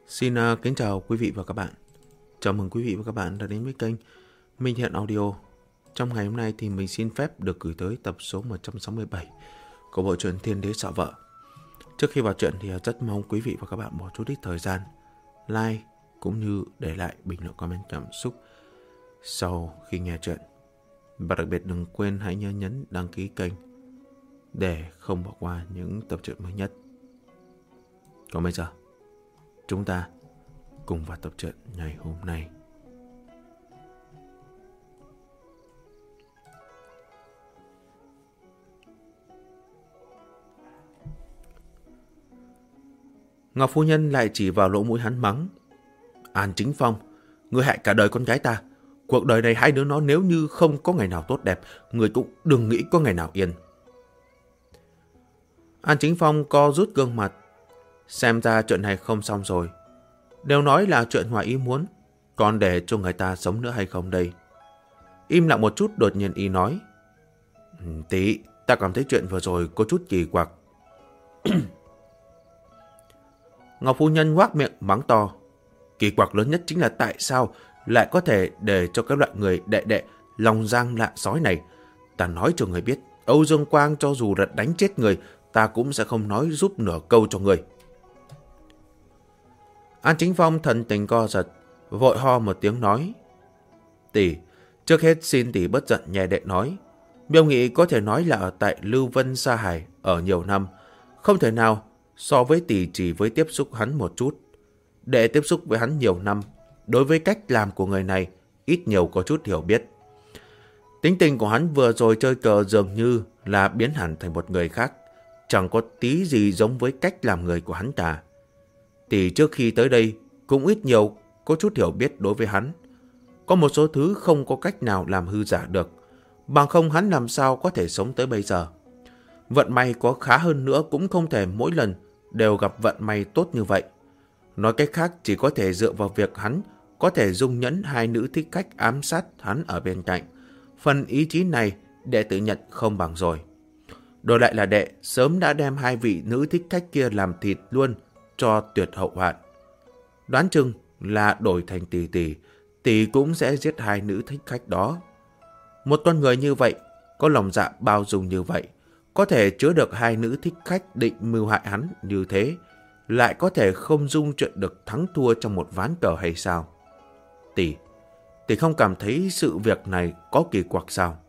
Xin kính chào quý vị và các bạn. Chào mừng quý vị và các bạn đã đến với kênh Minh Thiện Audio. Trong ngày hôm nay thì mình xin phép được gửi tới tập số 167 của bộ truyện Thiên Đế Sợ Vợ. Trước khi vào truyện thì rất mong quý vị và các bạn bỏ chút ít thời gian like cũng như để lại bình luận comment cảm xúc sau khi nghe truyện. Và đặc biệt đừng quên hãy nhớ nhấn đăng ký kênh để không bỏ qua những tập truyện mới nhất. Còn bây giờ, chúng ta cùng vào tập truyện ngày hôm nay. Ngọc phu nhân lại chỉ vào lỗ mũi hắn mắng: An Chính Phong, ngươi hại cả đời con gái ta. Cuộc đời này hai đứa nó nếu như không có ngày nào tốt đẹp, ngươi cũng đừng nghĩ có ngày nào yên. An Chính Phong co rút gương mặt. Xem ra chuyện này không xong rồi. Đều nói là chuyện ngoài ý muốn, còn để cho người ta sống nữa hay không đây? Im lặng một chút, đột nhiên y nói: Tí, ta cảm thấy chuyện vừa rồi có chút kỳ quặc. Ngọc phu nhân ngoác miệng mắng to: Kỳ quặc lớn nhất chính là tại sao lại có thể để cho cái loại người đệ lòng giang lạ sói này. Ta nói cho người biết, Âu Dương Quang cho dù là đánh chết người, ta cũng sẽ không nói giúp nửa câu cho người. An Chính Phong thần tình co giật, vội ho một tiếng nói: Tỷ, trước hết xin tỷ bất giận nhẹ đệ nói. Miêu Nghị có thể nói là ở tại Lưu Vân Sa Hải ở nhiều năm, không thể nào so với tỷ chỉ với tiếp xúc hắn một chút. Đệ tiếp xúc với hắn nhiều năm, đối với cách làm của người này ít nhiều có chút hiểu biết. Tính tình của hắn vừa rồi chơi cờ dường như là biến hẳn thành một người khác, chẳng có tí gì giống với cách làm người của hắn cả. Tỷ trước khi tới đây cũng ít nhiều có chút hiểu biết đối với hắn. Có một số thứ không có cách nào làm hư giả được, bằng không hắn làm sao có thể sống tới bây giờ. Vận may có khá hơn nữa cũng không thể mỗi lần đều gặp vận may tốt như vậy. Nói cách khác, chỉ có thể dựa vào việc hắn có thể dung nhẫn hai nữ thích khách ám sát hắn ở bên cạnh. Phần ý chí này đệ tự nhận không bằng rồi. Đổi lại là đệ sớm đã đem hai vị nữ thích khách kia làm thịt luôn cho tuyệt hậu hoạn. Đoán chừng là đổi thành tỷ cũng sẽ giết hai nữ thích khách đó. Một con người như vậy, có lòng dạ bao dung như vậy, có thể chứa được hai nữ thích khách định mưu hại hắn như thế, lại có thể không dung chuyện được thắng thua trong một ván cờ hay sao? Tỷ không cảm thấy sự việc này có kỳ quặc sao?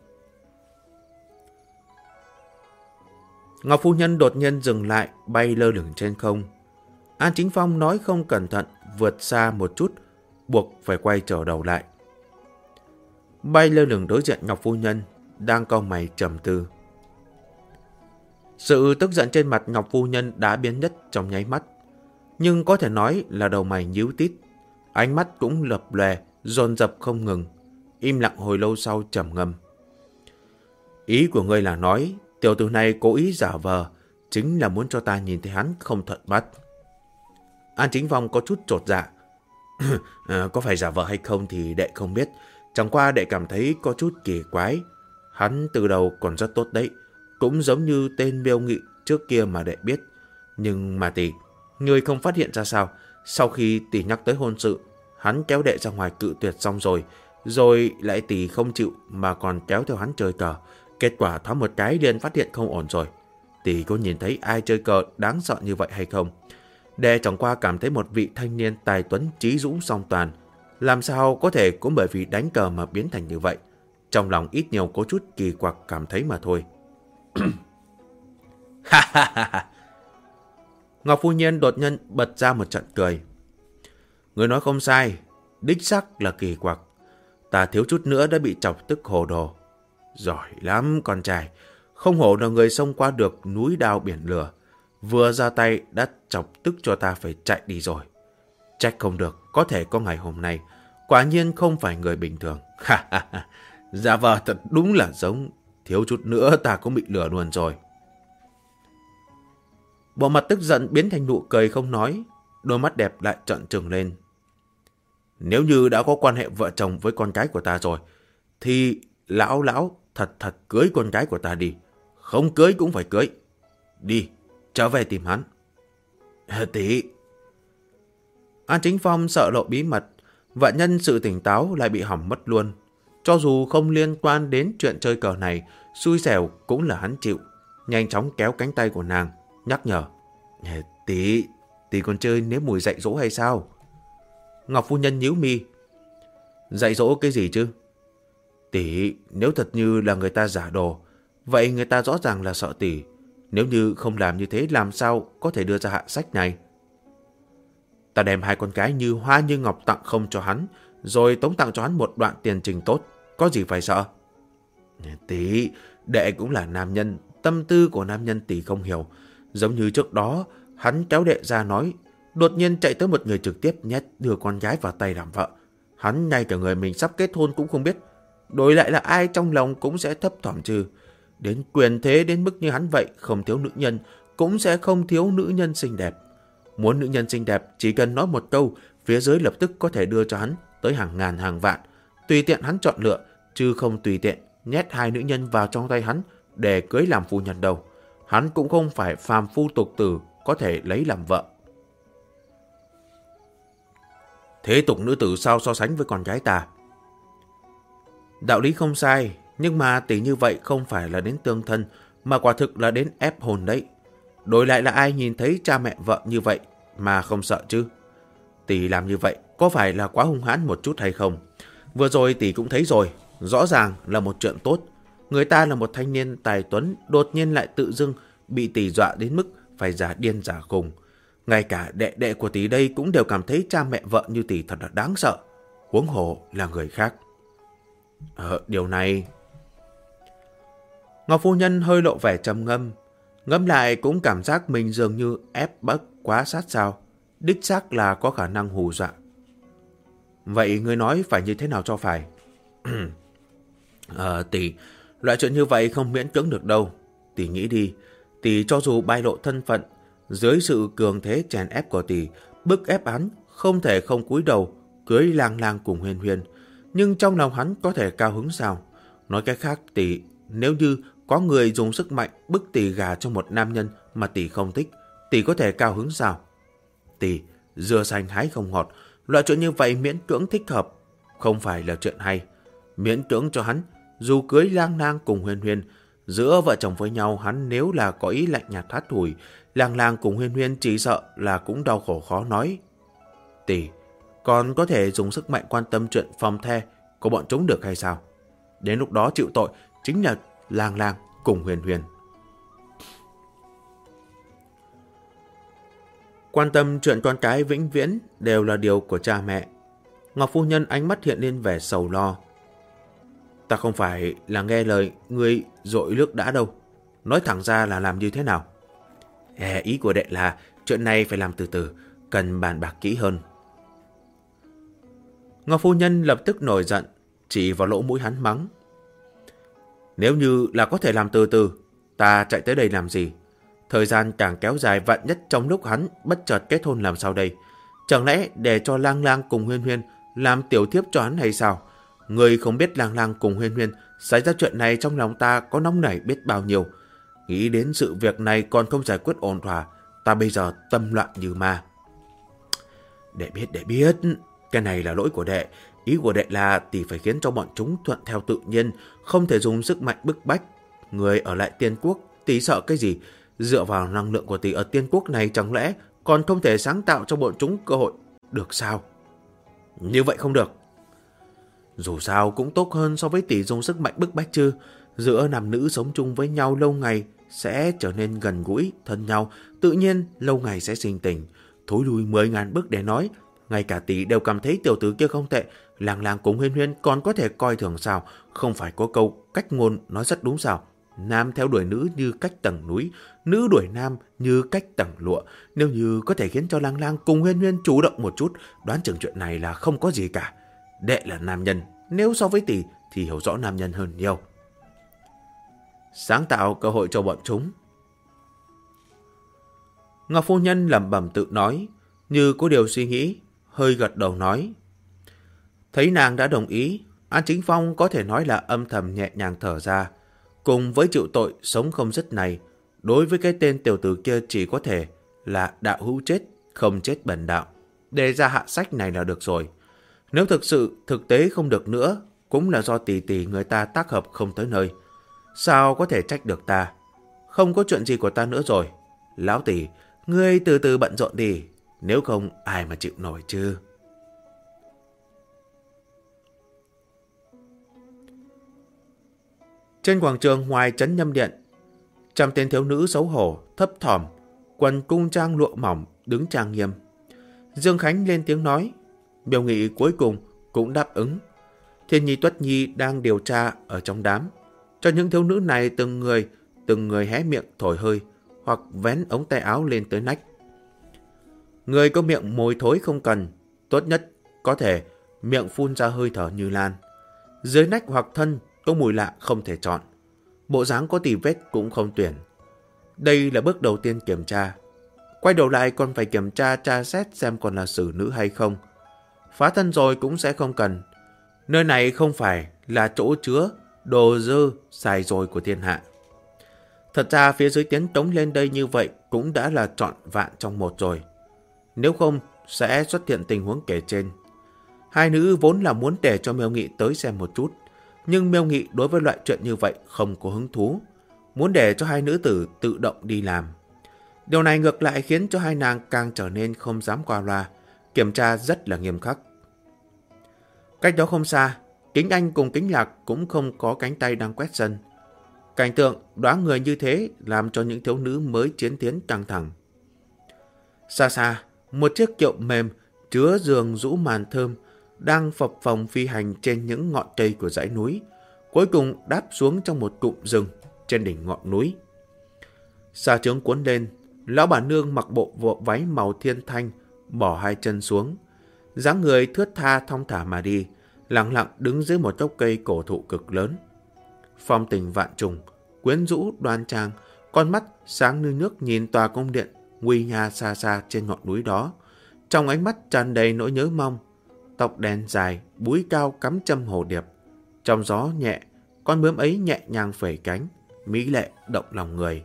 Ngọc phu nhân đột nhiên dừng lại, bay lơ lửng trên không. An Chính Phong nói không cẩn thận, vượt xa một chút, buộc phải quay trở đầu lại. Bay lơ lửng đối diện Ngọc phu nhân, đang cau mày trầm tư. Sự tức giận trên mặt Ngọc phu nhân đã biến mất trong nháy mắt, nhưng có thể nói là đầu mày nhíu tít, ánh mắt cũng lập lòe, dồn dập không ngừng. Im lặng hồi lâu sau trầm ngâm. Ý của ngươi là nói tiểu tử này cố ý giả vờ, chính là muốn cho ta nhìn thấy hắn không thuận mắt. An Chính Phong có chút chột dạ. Có phải giả vờ hay không thì đệ không biết, chẳng qua đệ cảm thấy có chút kỳ quái. Hắn từ đầu còn rất tốt đấy, cũng giống như tên Miêu Nghị trước kia mà đệ biết. Nhưng mà tỷ, ngươi không phát hiện ra sao? Sau khi tỷ nhắc tới hôn sự, hắn kéo đệ ra ngoài cự tuyệt xong rồi lại tỷ không chịu mà còn kéo theo hắn chơi cờ. Kết quả thoáng một cái liền phát hiện không ổn rồi. Tỷ có nhìn thấy ai chơi cờ đáng sợ như vậy hay không? Đệ chẳng qua cảm thấy một vị thanh niên tài tuấn trí dũng song toàn, làm sao có thể cũng bởi vì đánh cờ mà biến thành như vậy. Trong lòng ít nhiều có chút kỳ quặc cảm thấy mà thôi. Ngọc phu nhân đột nhiên bật ra một trận cười. Người nói không sai, đích xác là kỳ quặc. Ta thiếu chút nữa đã bị chọc tức hồ đồ. Giỏi lắm con trai, không hổ là người xông qua được núi đao biển lửa. Vừa ra tay đã chọc tức cho ta phải chạy đi rồi. Trách không được, có thể có ngày hôm nay. Quả nhiên không phải người bình thường. Giả vờ thật đúng là giống. Thiếu chút nữa ta cũng bị lừa luôn rồi. Bộ mặt tức giận biến thành nụ cười không nói. Đôi mắt đẹp lại trợn trừng lên. Nếu như đã có quan hệ vợ chồng với con gái của ta rồi, thì lão thật cưới con gái của ta đi. Không cưới cũng phải cưới. Đi, trở về tìm hắn. Tỷ. An Chính Phong sợ lộ bí mật, vạn nhân sự tỉnh táo lại bị hỏng mất luôn. Cho dù không liên quan đến chuyện chơi cờ này, xui xẻo cũng là hắn chịu. Nhanh chóng kéo cánh tay của nàng, nhắc nhở. Tỷ còn chơi nếm mùi dạy dỗ hay sao? Ngọc phu nhân nhíu mi. Dạy dỗ cái gì chứ? Tỷ, nếu thật như là người ta giả đồ, vậy người ta rõ ràng là sợ tỷ. Nếu như không làm như thế, làm sao có thể đưa ra hạ sách này? Ta đem 2 con gái như hoa như ngọc tặng không cho hắn, rồi tống tặng cho hắn một đoạn tiền trình tốt, có gì phải sợ? Tỷ, đệ cũng là nam nhân, tâm tư của nam nhân tỷ không hiểu. Giống như trước đó, hắn kéo đệ ra nói, đột nhiên chạy tới một người trực tiếp nhét đưa con gái vào tay làm vợ. Hắn ngay cả người mình sắp kết hôn cũng không biết. Đổi lại là ai trong lòng cũng sẽ thấp thỏm chứ. Đến quyền thế đến mức như hắn vậy, không thiếu nữ nhân, cũng sẽ không thiếu nữ nhân xinh đẹp. Muốn nữ nhân xinh đẹp, chỉ cần nói một câu, phía dưới lập tức có thể đưa cho hắn tới hàng ngàn hàng vạn. Tùy tiện hắn chọn lựa, chứ không tùy tiện nhét 2 nữ nhân vào trong tay hắn để cưới làm phu nhân đâu. Hắn cũng không phải phàm phu tục tử có thể lấy làm vợ. Thế tục nữ tử sao so sánh với con gái ta? Đạo lý không sai, nhưng mà tỷ như vậy không phải là đến tương thân, mà quả thực là đến ép hồn đấy. Đổi lại là ai nhìn thấy cha mẹ vợ như vậy mà không sợ chứ? Tỷ làm như vậy có phải là quá hung hãn một chút hay không? Vừa rồi tỷ cũng thấy rồi, rõ ràng là một chuyện tốt. Người ta là một thanh niên tài tuấn, đột nhiên lại tự dưng bị tỷ dọa đến mức phải giả điên giả khùng. Ngay cả đệ của tỷ đây cũng đều cảm thấy cha mẹ vợ như tỷ thật là đáng sợ. Huống hồ là người khác. Điều này... Ngọc phu nhân hơi lộ vẻ trầm ngâm. Ngẫm lại cũng cảm giác mình dường như ép bức quá sát sao. Đích xác là có khả năng hù dọa. Vậy ngươi nói phải như thế nào cho phải? Tỷ, loại chuyện như vậy không miễn cưỡng được đâu. Tỷ nghĩ đi, tỷ cho dù bay lộ thân phận, dưới sự cường thế chèn ép của tỷ, bức ép hắn không thể không cúi đầu cưới Lang Lang cùng Huyên Huyên. Nhưng trong lòng hắn có thể cao hứng sao? Nói cách khác, tỷ, nếu như có người dùng sức mạnh bức tỷ gà cho một nam nhân mà tỷ không thích, tỷ có thể cao hứng sao? Tỷ, dưa xanh hái không ngọt, loại chuyện như vậy miễn cưỡng thích hợp, không phải là chuyện hay. Miễn cưỡng cho hắn, dù cưới Lang Lang cùng Huyên Huyên, giữa vợ chồng với nhau hắn nếu là có ý lạnh nhạt thát thủi, Lang Lang cùng Huyên Huyên chỉ sợ là cũng đau khổ khó nói. Tỷ, còn có thể dùng sức mạnh quan tâm chuyện phòng the của bọn chúng được hay sao? Đến lúc đó chịu tội chính là Lang Lang cùng Huyên Huyên. Quan tâm chuyện con cái vĩnh viễn đều là điều của cha mẹ. Ngọc phu nhân ánh mắt hiện lên vẻ sầu lo. Ta không phải là nghe lời ngươi dội nước đã đâu. Nói thẳng ra là làm như thế nào? Ý của đệ là chuyện này phải làm từ từ, cần bàn bạc kỹ hơn. Ngọc phu nhân lập tức nổi giận, chỉ vào lỗ mũi hắn mắng. Nếu như là có thể làm từ từ, ta chạy tới đây làm gì? Thời gian càng kéo dài, vạn nhất trong lúc hắn bất chợt kết hôn làm sao đây? Chẳng lẽ để cho Lang Lang cùng Huyên Huyên làm tiểu thiếp cho hắn hay sao? Người không biết Lang Lang cùng Huyên Huyên xảy ra chuyện này trong lòng ta có nóng nảy biết bao nhiêu. Nghĩ đến sự việc này còn không giải quyết ổn thỏa, ta bây giờ tâm loạn như ma. Đệ biết, cái này là lỗi của đệ. Ý của đệ là tỷ phải khiến cho bọn chúng thuận theo tự nhiên, không thể dùng sức mạnh bức bách. Người ở lại Tiên Quốc, tỷ sợ cái gì? Dựa vào năng lượng của tỷ ở Tiên Quốc này chẳng lẽ còn không thể sáng tạo cho bọn chúng cơ hội được sao? Như vậy không được. Dù sao cũng tốt hơn so với tỷ dùng sức mạnh bức bách chứ. Giữa nam nữ sống chung với nhau lâu ngày sẽ trở nên gần gũi, thân nhau, tự nhiên lâu ngày sẽ sinh tình. Thối lùi 10.000 bước để nói, ngay cả tỷ đều cảm thấy tiểu tử kia không tệ, Lang Lang cùng Huyên Huyên còn có thể coi thường sao? Không phải có câu cách ngôn nói rất đúng sao? Nam theo đuổi nữ như cách tầng núi, nữ đuổi nam như cách tầng lụa. Nếu như có thể khiến cho Lang Lang cùng Huyên Huyên chủ động một chút, đoán chừng chuyện này là không có gì cả. Đệ là nam nhân, nếu so với tỷ thì hiểu rõ nam nhân hơn nhiều. Sáng tạo cơ hội cho bọn chúng. Ngọc phu nhân lẩm bẩm tự nói, như có điều suy nghĩ, hơi gật đầu nói. Thấy nàng đã đồng ý, An Chính Phong có thể nói là âm thầm nhẹ nhàng thở ra. Cùng với chịu tội sống không dứt này, đối với cái tên tiểu tử kia chỉ có thể là đạo hữu chết, không chết bần đạo. để ra hạ sách này là được rồi. Nếu thực tế không được nữa, cũng là do tỷ tỷ người ta tác hợp không tới nơi. Sao có thể trách được ta? Không có chuyện gì của ta nữa rồi. Lão tỷ, ngươi từ từ bận rộn đi, nếu không ai mà chịu nổi chứ. Trên quảng trường ngoài trấn Nhâm Điện, trăm tên thiếu nữ xấu hổ, thấp thỏm, quần cung trang lụa mỏng, đứng trang nghiêm. Dương Khánh lên tiếng nói, Miêu Nghị cuối cùng cũng đáp ứng. Thiên Nhi Tuất Nhi đang điều tra ở trong đám, cho những thiếu nữ này từng người hé miệng thổi hơi, hoặc vén ống tay áo lên tới nách. Người có miệng mùi thối không cần, tốt nhất có thể miệng phun ra hơi thở như lan. Dưới nách hoặc thân có mùi lạ không thể chọn, bộ dáng có tì vết cũng không tuyển. Đây là bước đầu tiên kiểm tra. Quay đầu lại còn phải kiểm tra xét xem còn là xử nữ hay không. Phá thân rồi cũng sẽ không cần. Nơi này không phải là chỗ chứa đồ dơ xài rồi của thiên hạ. Thật ra phía dưới tiến tống lên đây như vậy cũng đã là trọn vạn trong một rồi. Nếu không sẽ xuất hiện tình huống kể trên. Hai nữ vốn là muốn để cho Miêu Nghị tới xem một chút, nhưng Miêu Nghị đối với loại chuyện như vậy không có hứng thú, muốn để cho hai nữ tử tự động đi làm. Điều này ngược lại khiến cho hai nàng càng trở nên không dám qua loa, kiểm tra rất là nghiêm khắc. Cách đó không xa, Kính Anh cùng Kính Lạc cũng không có cánh tay đang quét sân. Cảnh tượng đoán người như thế làm cho những thiếu nữ mới chiến tiến căng thẳng. Xa xa, một chiếc kiệu mềm chứa giường rũ màn thơm đang phập phồng phi hành trên những ngọn cây của dãy núi, cuối cùng đáp xuống trong một cụm rừng trên đỉnh ngọn núi. Xa trướng cuốn lên, lão bà nương mặc bộ váy màu thiên thanh, bỏ hai chân xuống, dáng người thướt tha thong thả mà đi, lặng lặng đứng dưới một gốc cây cổ thụ cực lớn. Phong tình vạn trùng, quyến rũ đoan trang, con mắt sáng như nước nhìn tòa cung điện nguy nga xa xa trên ngọn núi đó, trong ánh mắt tràn đầy nỗi nhớ mong. Tóc đen dài, búi cao cắm châm hồ điệp, trong gió nhẹ, con bướm ấy nhẹ nhàng phẩy cánh, mỹ lệ động lòng người.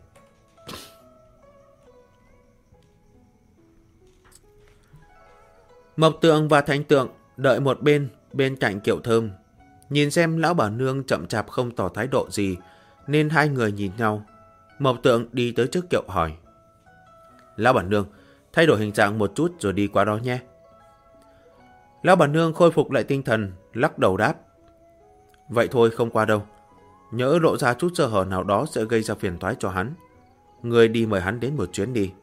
Mộc Tượng và Thành Tượng đợi một bên cạnh kiệu thơm, nhìn xem lão bà nương chậm chạp không tỏ thái độ gì, nên hai người nhìn nhau. Mộc Tượng đi tới trước kiệu hỏi, lão bà nương, thay đổi hình dạng một chút rồi đi qua đó nhé. Lão bà nương khôi phục lại tinh thần, lắc đầu đáp, vậy thôi không qua đâu, nhỡ lộ ra chút sơ hở nào đó sẽ gây ra phiền toái cho hắn. Người đi mời hắn đến một chuyến đi.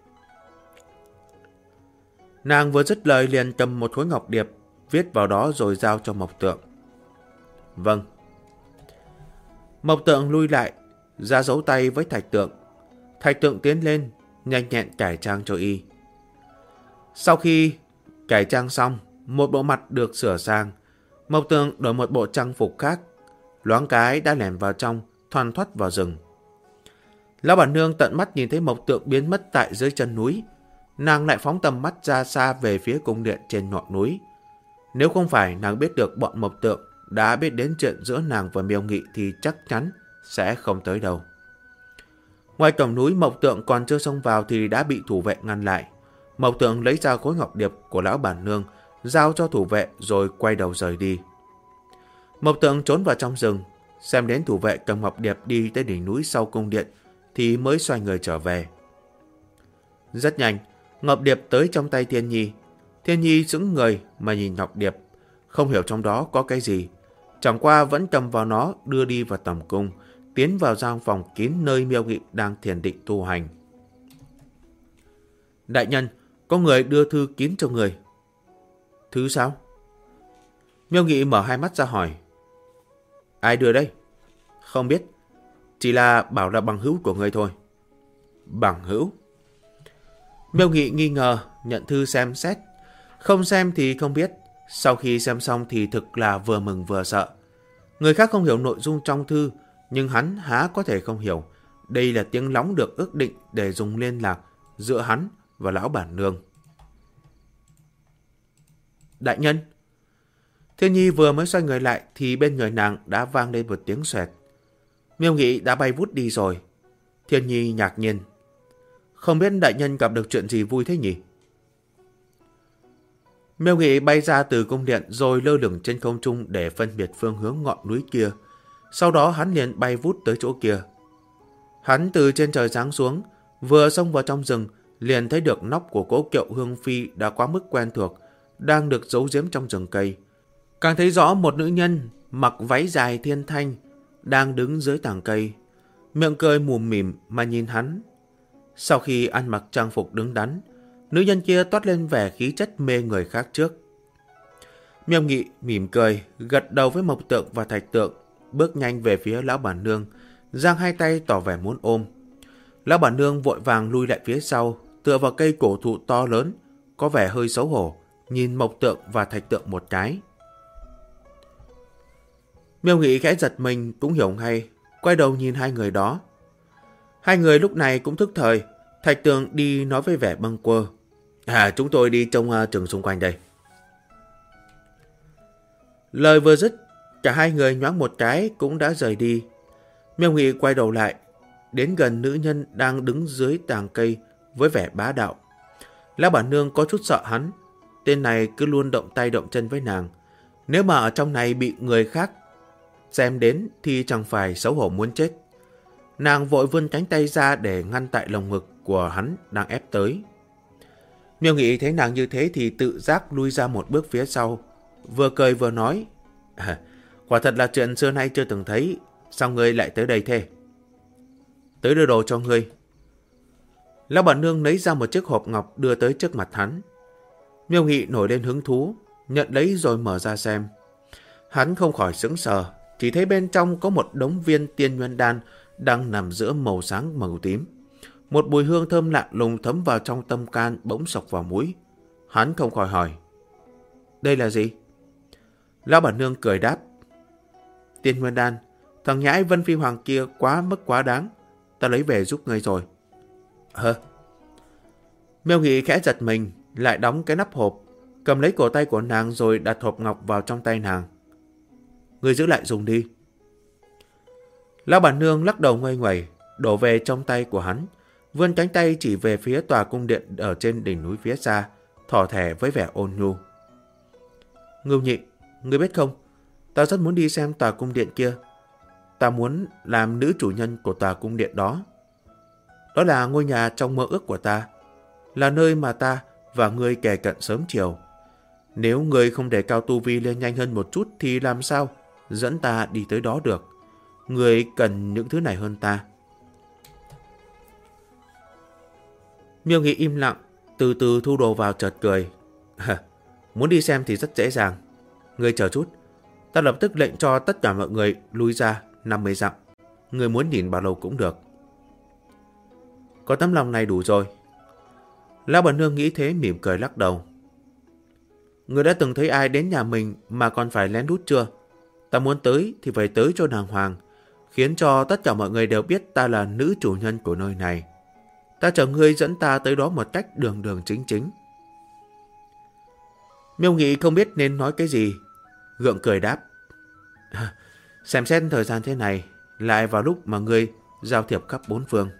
Nàng vừa dứt lời liền cầm một khối ngọc điệp, viết vào đó rồi giao cho Mộc Tượng. Vâng. Mộc Tượng lui lại, ra dấu tay với Thạch Tượng. Thạch Tượng tiến lên, nhanh nhẹn cải trang cho y. Sau khi cải trang xong, một bộ mặt được sửa sang, Mộc Tượng đổi một bộ trang phục khác, loáng cái đã lẻn vào trong, thoăn thoắt vào rừng. Lão bản nương tận mắt nhìn thấy Mộc Tượng biến mất tại dưới chân núi, nàng lại phóng tầm mắt ra xa về phía cung điện trên ngọn núi. Nếu không phải nàng biết được bọn Mộc Tượng đã biết đến chuyện giữa nàng và Miêu Nghị thì chắc chắn sẽ không tới đâu. Ngoài cổng núi, Mộc Tượng còn chưa xông vào thì đã bị thủ vệ ngăn lại. Mộc Tượng lấy ra khối ngọc điệp của lão bản nương, giao cho thủ vệ rồi quay đầu rời đi. Mộc Tượng trốn vào trong rừng, xem đến thủ vệ cầm ngọc điệp đi tới đỉnh núi sau cung điện thì mới xoay người trở về. Rất nhanh, ngọc điệp tới trong tay Thiên Nhi. Thiên Nhi sững người mà nhìn ngọc điệp, không hiểu trong đó có cái gì. Chẳng qua vẫn cầm vào nó đưa đi vào tầm cung, tiến vào gian phòng kín nơi Miêu Nghị đang thiền định tu hành. Đại nhân, có người đưa thư kín cho người. Thư sao? Miêu Nghị mở hai mắt ra hỏi. Ai đưa đây? Không biết, chỉ là bảo là bằng hữu của người thôi. Bằng hữu? Miêu Nghị nghi ngờ, nhận thư xem xét. Không xem thì không biết, sau khi xem xong thì thực là vừa mừng vừa sợ. Người khác không hiểu nội dung trong thư, nhưng hắn há có thể không hiểu. Đây là tiếng lóng được ước định để dùng liên lạc giữa hắn và lão bản nương. Đại nhân! Thiên Nhi vừa mới xoay người lại thì bên người nàng đã vang lên một tiếng xoẹt. Miêu Nghị đã bay vút đi rồi. Thiên Nhi ngạc nhiên. Không biết đại nhân gặp được chuyện gì vui thế nhỉ? Miêu Nghị bay ra từ cung điện rồi lơ lửng trên không trung để phân biệt phương hướng ngọn núi kia. Sau đó hắn liền bay vút tới chỗ kia. Hắn từ trên trời giáng xuống, vừa xông vào trong rừng, liền thấy được nóc của cỗ kiệu Hương Phi đã quá mức quen thuộc, đang được giấu giếm trong rừng cây. Càng thấy rõ một nữ nhân mặc váy dài thiên thanh đang đứng dưới tàng cây, miệng cười mùm mỉm mà nhìn hắn. Sau khi ăn mặc trang phục đứng đắn, nữ nhân kia toát lên vẻ khí chất mê người khác trước. Miêu Nghị mỉm cười, gật đầu với Mộc Tượng và Thạch Tượng, bước nhanh về phía lão bản nương, giang hai tay tỏ vẻ muốn ôm. Lão bản nương vội vàng lui lại phía sau, tựa vào cây cổ thụ to lớn, có vẻ hơi xấu hổ, nhìn Mộc Tượng và Thạch Tượng một cái. Miêu Nghị khẽ giật mình cũng hiểu ngay, quay đầu nhìn hai người đó. Hai người lúc này cũng thức thời. Thạch Tượng đi nói với vẻ bâng quơ: chúng tôi đi trông chừng xung quanh đây. Lời vừa dứt, cả hai người nhoáng một cái cũng đã rời đi. Miêu Nghị quay đầu lại, đến gần nữ nhân đang đứng dưới tàng cây với vẻ bá đạo. Lão bản nương có chút sợ hắn, tên này cứ luôn động tay động chân với nàng. Nếu mà ở trong này bị người khác xem đến thì chẳng phải xấu hổ muốn chết. Nàng vội vươn cánh tay ra để ngăn tại lồng ngực của hắn đang ép tới. Miêu Nghị thấy nàng như thế thì tự giác lui ra một bước phía sau, vừa cười vừa nói: quả thật là chuyện xưa nay chưa từng thấy, sao ngươi lại tới đây thế? Tới đưa đồ cho ngươi. Lão bản nương lấy ra một chiếc hộp ngọc đưa tới trước mặt hắn. Miêu Nghị nổi lên hứng thú, nhận lấy rồi mở ra xem. Hắn không khỏi sững sờ, chỉ thấy bên trong có một đống viên tiên nguyên đan đang nằm giữa màu sáng màu tím. Một mùi hương thơm lạ lùng thấm vào trong tâm can bỗng sộc vào mũi. Hắn không khỏi hỏi: đây là gì? Lão bản nương cười đáp: tiên nguyên đan, thằng nhãi Vân Phi Hoàng kia quá mức quá đáng, ta lấy về giúp ngươi rồi. Miêu Nghị khẽ giật mình, lại đóng cái nắp hộp, cầm lấy cổ tay của nàng rồi đặt hộp ngọc vào trong tay nàng. Ngươi giữ lại dùng đi. Lão bản nương lắc đầu nguây nguẩy, đổ về trong tay của hắn, vươn cánh tay chỉ về phía tòa cung điện ở trên đỉnh núi phía xa, thỏ thẻ với vẻ ôn nhu. Ngưu Nhị, ngươi biết không, ta rất muốn đi xem tòa cung điện kia. Ta muốn làm nữ chủ nhân của tòa cung điện đó. Đó là ngôi nhà trong mơ ước của ta, là nơi mà ta và ngươi kề cận sớm chiều. Nếu ngươi không để cao tu vi lên nhanh hơn một chút thì làm sao dẫn ta đi tới đó được? Ngươi cần những thứ này hơn ta. Miêu Nghị im lặng, từ từ thu đồ vào chợt cười. Muốn đi xem thì rất dễ dàng. Ngươi chờ chút, ta lập tức lệnh cho tất cả mọi người lui ra 50 dặm. Ngươi muốn nhìn bao lâu cũng được. Có tấm lòng này đủ rồi. Lão bản nương nghĩ thế mỉm cười lắc đầu. Ngươi đã từng thấy ai đến nhà mình mà còn phải lén lút chưa? Ta muốn tới thì phải tới cho đàng hoàng, khiến cho tất cả mọi người đều biết ta là nữ chủ nhân của nơi này. Ta chờ ngươi dẫn ta tới đó một cách đường đường chính chính. Miêu Nghị không biết nên nói cái gì, gượng cười đáp: xem xét thời gian thế này, lại vào lúc mà ngươi giao thiệp khắp bốn phương.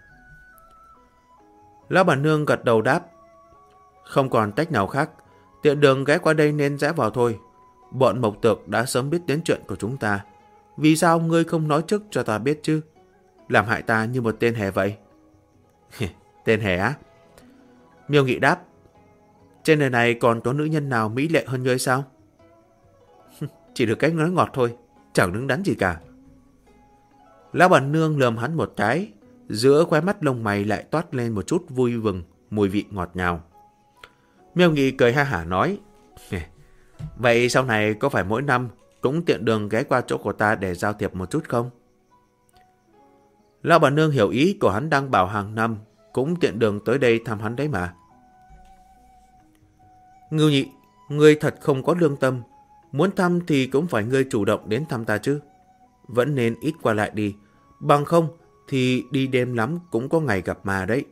Lão bản nương gật đầu đáp: không còn cách nào khác, tiện đường ghé qua đây nên rẽ vào thôi. Bọn Mộc Tượng đã sớm biết đến chuyện của chúng ta, vì sao ngươi không nói trước cho ta biết chứ? Làm hại ta như một tên hề vậy. Tên hề á? Miêu Nghị đáp: trên đời này còn có nữ nhân nào mỹ lệ hơn ngươi sao? Chỉ được cách nói ngọt thôi, chẳng đứng đắn gì cả. Lão bản nương lườm hắn một cái, giữa khóe mắt lông mày lại toát lên một chút vui vừng, mùi vị ngọt ngào. Miêu Nghị cười ha hả nói: vậy sau này có phải mỗi năm cũng tiện đường ghé qua chỗ của ta để giao thiệp một chút không? Lão bản nương hiểu ý của hắn đang bảo hàng năm cũng tiện đường tới đây thăm hắn đấy mà. Ngưu Nhị, ngươi thật không có lương tâm. Muốn thăm thì cũng phải ngươi chủ động đến thăm ta chứ. Vẫn nên ít qua lại đi, bằng không thì đi đêm lắm cũng có ngày gặp mà đấy.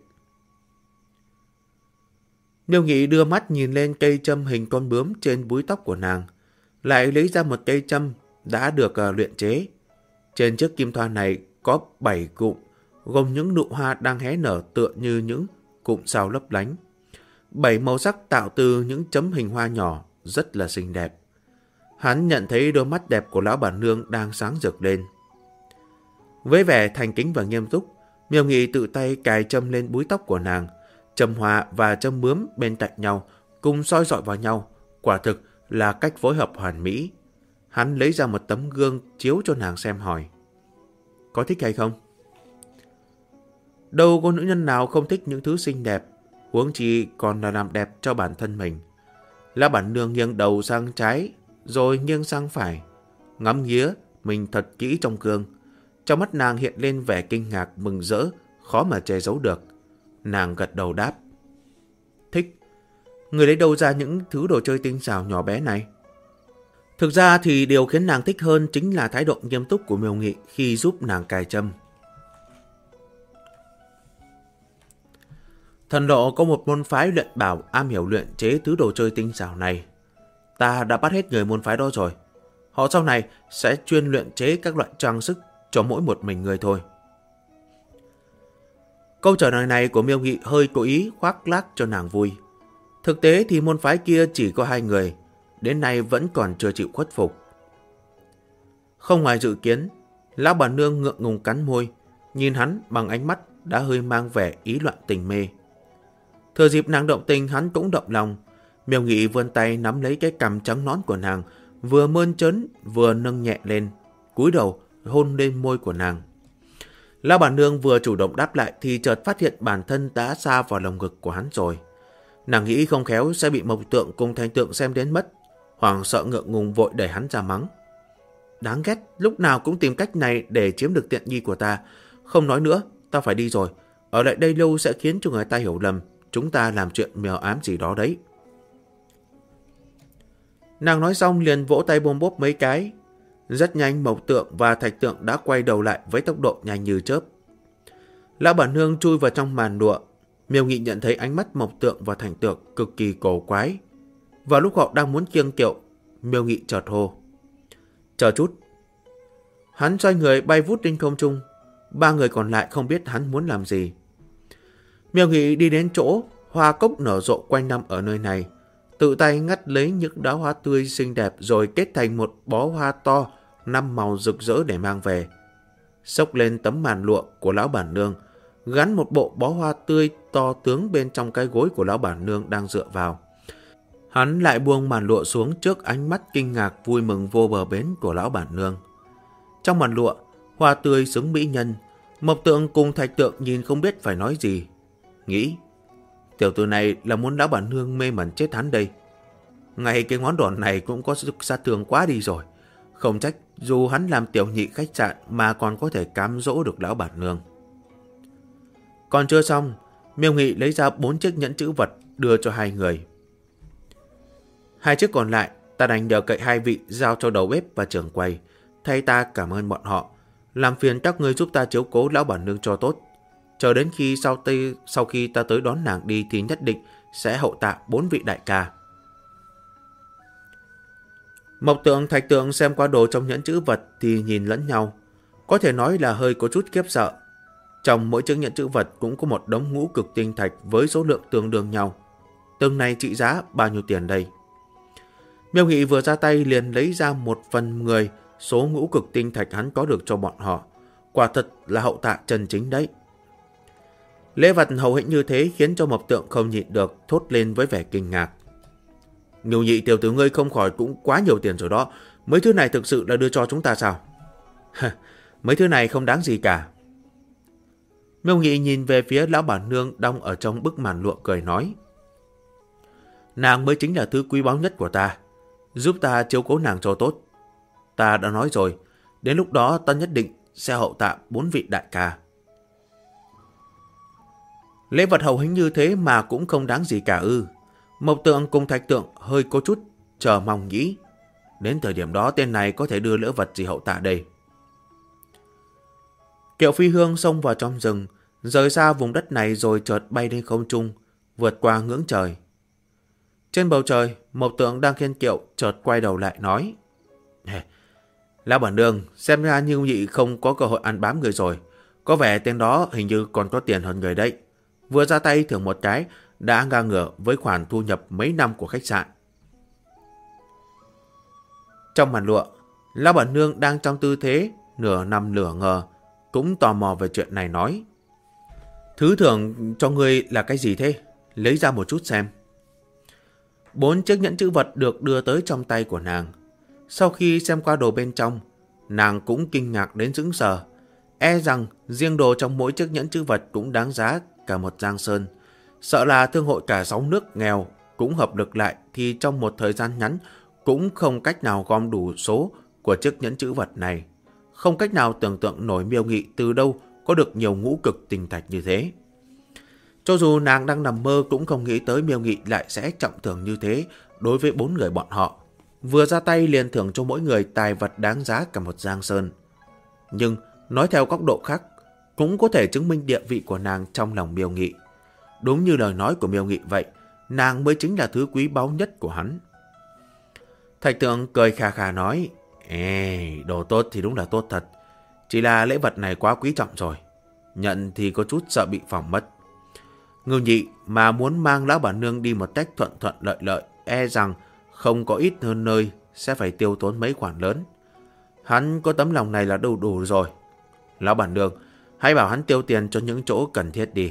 Miêu Nghị đưa mắt nhìn lên cây châm hình con bướm trên búi tóc của nàng, lại lấy ra một cây châm đã được luyện chế. Trên chiếc kim thoa này có 7 cụm, gồm những nụ hoa đang hé nở tựa như những cụm sao lấp lánh. 7 màu sắc tạo từ những chấm hình hoa nhỏ rất là xinh đẹp. Hắn nhận thấy đôi mắt đẹp của lão bản nương đang sáng rực lên. Với vẻ thành kính và nghiêm túc, Miêu Nghị tự tay cài châm lên búi tóc của nàng. Châm hoa và châm bướm bên cạnh nhau, cùng soi dọi vào nhau. Quả thực là cách phối hợp hoàn mỹ. Hắn lấy ra một tấm gương chiếu cho nàng xem hỏi. Có thích hay không? Đâu có nữ nhân nào không thích những thứ xinh đẹp, huống chi còn là làm đẹp cho bản thân mình. Lão bản nương nghiêng đầu sang trái, rồi nghiêng sang phải, ngắm nghía mình thật kỹ trong gương. Trong mắt nàng hiện lên vẻ kinh ngạc, mừng rỡ, khó mà che giấu được. Nàng gật đầu đáp. Thích. Người lấy đâu ra những thứ đồ chơi tinh xảo nhỏ bé này? Thực ra thì điều khiến nàng thích hơn chính là thái độ nghiêm túc của Miêu Nghị khi giúp nàng cài châm. Thần Lộ có một môn phái luyện bảo am hiểu luyện chế thứ đồ chơi tinh xảo này. Ta đã bắt hết người môn phái đó rồi. Họ sau này sẽ chuyên luyện chế các loại trang sức cho mỗi một mình người thôi. Câu trả lời này của Miêu Nghị hơi cố ý khoác lác cho nàng vui. Thực tế thì môn phái kia chỉ có 2 người, đến nay vẫn còn chưa chịu khuất phục. Không ngoài dự kiến, lão bản nương ngượng ngùng cắn môi, nhìn hắn bằng ánh mắt đã hơi mang vẻ ý loạn tình mê. Thừa dịp nàng động tình, hắn cũng động lòng. Miêu Nghị vươn tay nắm lấy cái cằm trắng nõn của nàng, vừa mơn trớn vừa nâng nhẹ lên, cúi đầu hôn lên môi của nàng. Lão bản nương vừa chủ động đáp lại thì chợt phát hiện bản thân đã xa vào lồng ngực của hắn rồi. Nàng nghĩ không khéo sẽ bị Mộc Tượng cùng Thành Tượng xem đến mất, hoảng sợ ngượng ngùng vội đẩy hắn ra mắng. Đáng ghét, lúc nào cũng tìm cách này để chiếm được tiện nghi của ta. Không nói nữa, ta phải đi rồi. Ở lại đây lâu sẽ khiến cho người ta hiểu lầm chúng ta làm chuyện mèo ám gì đó đấy. Nàng nói xong liền vỗ tay bôm bốp mấy cái. Rất nhanh Mộc Tượng và Thạch Tượng đã quay đầu lại với tốc độ nhanh như chớp. Lão bản nương chui vào trong màn lụa. Miêu Nghị nhận thấy ánh mắt Mộc Tượng và Thành Tượng cực kỳ cổ quái. Vào lúc họ đang muốn kiêng kiệu, Miêu Nghị chợt hô. Chờ chút. Hắn xoay người bay vút lên không trung. 3 người còn lại không biết hắn muốn làm gì. Miêu Nghị đi đến chỗ hoa cốc nở rộ quanh năm ở nơi này, tự tay ngắt lấy những đóa hoa tươi xinh đẹp rồi kết thành một bó hoa to 5 màu rực rỡ để mang về. Xốc lên tấm màn lụa của lão bản nương, gắn một bộ bó hoa tươi to tướng bên trong cái gối của lão bản nương đang dựa vào. Hắn lại buông màn lụa xuống trước ánh mắt kinh ngạc vui mừng vô bờ bến của lão bản nương. Trong màn lụa, hoa tươi xứng mỹ nhân. Mộc Tượng cùng Thạch Tượng nhìn không biết phải nói gì. Nghĩ, tiểu tử này là muốn lão bản nương mê mẩn chết hắn đây. Ngay cái ngón đòn này cũng có sức sát thương quá đi rồi. Không trách dù hắn làm tiểu nhị khách sạn mà còn có thể cám dỗ được lão bản nương. Còn chưa xong, Miêu Nghị lấy ra 4 chiếc nhẫn chữ vật đưa cho 2 người. 2 chiếc còn lại ta đành nhờ cậy 2 vị giao cho đầu bếp và trưởng quầy. Thay ta cảm ơn bọn họ. Làm phiền các ngươi giúp ta chiếu cố lão bản nương cho tốt. Chờ đến khi sau khi ta tới đón nàng đi thì nhất định sẽ hậu tạ 4 vị đại ca. Mộc Tượng, Thạch Tượng xem qua đồ trong nhẫn chữ vật thì nhìn lẫn nhau. Có thể nói là hơi có chút khiếp sợ. Trong mỗi chiếc nhẫn chữ vật cũng có một đống ngũ cực tinh thạch với số lượng tương đương nhau. Từng này trị giá bao nhiêu tiền đây? Miêu Nghị vừa ra tay liền lấy ra 1/10 số ngũ cực tinh thạch hắn có được cho bọn họ. Quả thật là hậu tạ chân chính đấy. Lễ vật hậu hĩnh như thế khiến cho Mộc Tượng không nhịn được thốt lên với vẻ kinh ngạc. Nghiêu nhị tiểu tử ngươi không khỏi cũng quá nhiều tiền rồi đó. Mấy thứ này thực sự là đưa cho chúng ta sao? Mấy thứ này không đáng gì cả. Miêu Nghị nhìn về phía lão bản nương đong ở trong bức màn lụa cười nói. Nàng mới chính là thứ quý báu nhất của ta. Giúp ta chiếu cố nàng cho tốt. Ta đã nói rồi, đến lúc đó ta nhất định sẽ hậu tạ 4 vị đại ca. Lễ vật hậu hĩnh như thế mà cũng không đáng gì cả ư? Mộc Tượng cùng Thạch Tượng hơi có chút chờ mong nghĩ. Đến thời điểm đó tên này có thể đưa lễ vật gì hậu tạ đây? Kiệu phi hương xông vào trong rừng, rời xa vùng đất này rồi chợt bay lên không trung, vượt qua ngưỡng trời. Trên bầu trời, Mộc Tượng đang khiêng kiệu chợt quay đầu lại nói. Lão bản nương, xem ra Nghiêu nhị không có cơ hội ăn bám người rồi. Có vẻ tên đó hình như còn có tiền hơn người đấy. Vừa ra tay thưởng một cái đã ngang ngửa với khoản thu nhập mấy năm của khách sạn. Trong màn lụa, lão bản nương đang trong tư thế nửa nằm nửa ngờ, cũng tò mò về chuyện này nói. Thứ thưởng cho ngươi là cái gì thế? Lấy ra một chút xem. 4 chiếc nhẫn chữ vật được đưa tới trong tay của nàng. Sau khi xem qua đồ bên trong, nàng cũng kinh ngạc đến sững sờ. E rằng riêng đồ trong mỗi chiếc nhẫn chữ vật cũng đáng giá cả một giang sơn. Sợ là thương hội cả 6 nước nghèo cũng hợp lực lại thì trong một thời gian ngắn cũng không cách nào gom đủ số của chiếc nhẫn chữ vật này. Không cách nào tưởng tượng nổi Miêu Nghị từ đâu có được nhiều ngũ cực tinh thạch như thế. Cho dù nàng đang nằm mơ cũng không nghĩ tới Miêu Nghị lại sẽ trọng thưởng như thế đối với 4 người bọn họ. Vừa ra tay liền thưởng cho mỗi người tài vật đáng giá cả một giang sơn. Nhưng nói theo góc độ khác, cũng có thể chứng minh địa vị của nàng trong lòng Miêu Nghị. Đúng như lời nói của Miêu Nghị vậy, nàng mới chính là thứ quý báu nhất của hắn. Thạch Tượng cười khà khà nói, đồ tốt thì đúng là tốt thật. Chỉ là lễ vật này quá quý trọng rồi. Nhận thì có chút sợ bị phỏng mất. Ngưu Nhị mà muốn mang lão bản nương đi một cách thuận thuận lợi lợi, e rằng không có ít hơn nơi sẽ phải tiêu tốn mấy khoản lớn. Hắn có tấm lòng này là đủ rồi. Lão bản nương, hãy bảo hắn tiêu tiền cho những chỗ cần thiết đi.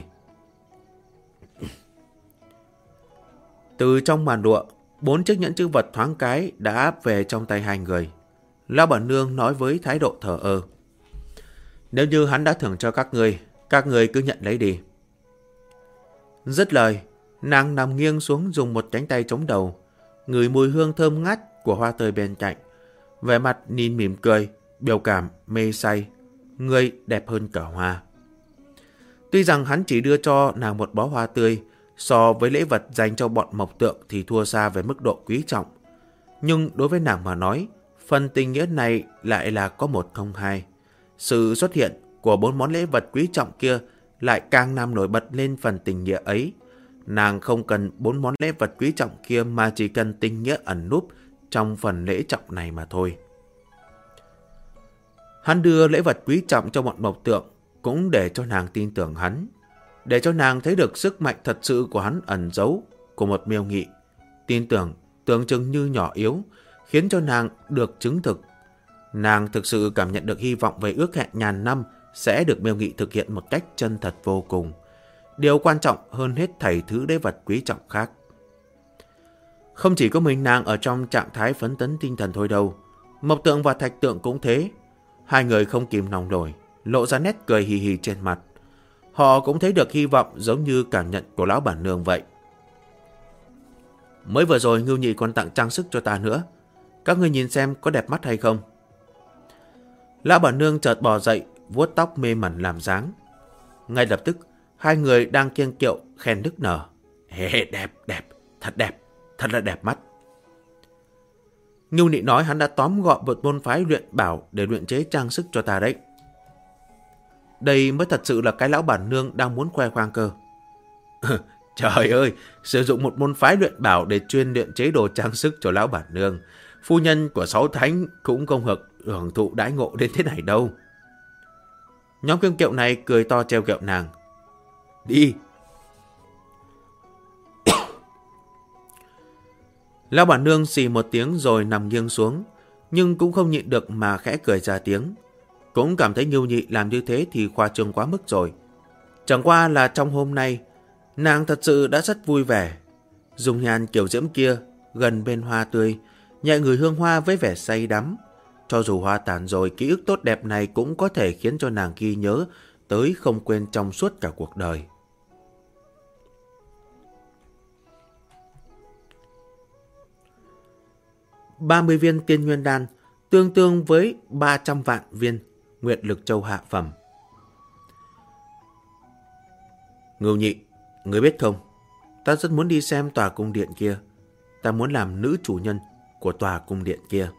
Từ trong màn lụa, 4 chiếc nhẫn chữ vật thoáng cái đã áp về trong tay hai người. Lão bản nương nói với thái độ thờ ơ. Nếu như hắn đã thưởng cho các người cứ nhận lấy đi. Dứt lời, nàng nằm nghiêng xuống dùng một cánh tay chống đầu, ngửi mùi hương thơm ngát của hoa tươi bên cạnh. Vẻ mặt nhìn mỉm cười, biểu cảm mê say, người đẹp hơn cả hoa. Tuy rằng hắn chỉ đưa cho nàng một bó hoa tươi, so với lễ vật dành cho bọn Mộc Tượng thì thua xa về mức độ quý trọng. Nhưng đối với nàng mà nói, phần tình nghĩa này lại là có một không hai. Sự xuất hiện của 4 món lễ vật quý trọng kia lại càng làm nổi bật lên phần tình nghĩa ấy. Nàng không cần 4 món lễ vật quý trọng kia mà chỉ cần tình nghĩa ẩn núp trong phần lễ trọng này mà thôi. Hắn đưa lễ vật quý trọng cho bọn Mộc Tượng cũng để cho nàng tin tưởng hắn, để cho nàng thấy được sức mạnh thật sự của hắn ẩn giấu của một Miêu Nghị. Tin tưởng tưởng chừng như nhỏ yếu, khiến cho nàng được chứng thực. Nàng thực sự cảm nhận được hy vọng về ước hẹn ngàn năm sẽ được Miêu Nghị thực hiện một cách chân thật vô cùng. Điều quan trọng hơn hết thảy thứ lễ vật quý trọng khác. Không chỉ có mình nàng ở trong trạng thái phấn tấn tinh thần thôi đâu. Mộc Tượng và Thạch Tượng cũng thế. Hai người không kìm lòng nổi, lộ ra nét cười hì hì trên mặt. Họ cũng thấy được hy vọng giống như cảm nhận của lão bản nương vậy. Mới vừa rồi Ngưu Nhị còn tặng trang sức cho ta nữa. Các ngươi nhìn xem có đẹp mắt hay không? Lão bản nương chợt bò dậy, vuốt tóc mê mẩn làm dáng. Ngay lập tức, hai người đang kiêng kiệu khen nức nở. Đẹp, thật là đẹp mắt. Ngưu Nhị nói hắn đã tóm gọn một môn phái luyện bảo để luyện chế trang sức cho ta đấy. Đây mới thật sự là cái lão bản nương đang muốn khoe khoang cơ. Trời ơi, sử dụng một môn phái luyện bảo để chuyên luyện chế đồ trang sức cho lão bản nương. Phu nhân của Sáu Thánh cũng không hưởng thụ đãi ngộ đến thế này đâu. Nhóm kiêng kiệu này cười to trêu ghẹo nàng. Đi. Lão bản nương xì một tiếng rồi nằm nghiêng xuống, nhưng cũng không nhịn được mà khẽ cười ra tiếng. Cũng cảm thấy Ngưu Nhị làm như thế thì khoa trương quá mức rồi. Chẳng qua là trong hôm nay, nàng thật sự đã rất vui vẻ. Dùng nhàn kiểu diễm kia, gần bên hoa tươi, nhẹ người hương hoa với vẻ say đắm. Cho dù hoa tàn rồi, ký ức tốt đẹp này cũng có thể khiến cho nàng ghi nhớ tới không quên trong suốt cả cuộc đời. $30 viên tiên nguyên đan, tương đương với 300 vạn viên Nguyệt Lực Châu hạ phẩm. Ngưu Nhị, ngươi biết không, ta rất muốn đi xem tòa cung điện kia. Ta muốn làm nữ chủ nhân của tòa cung điện kia.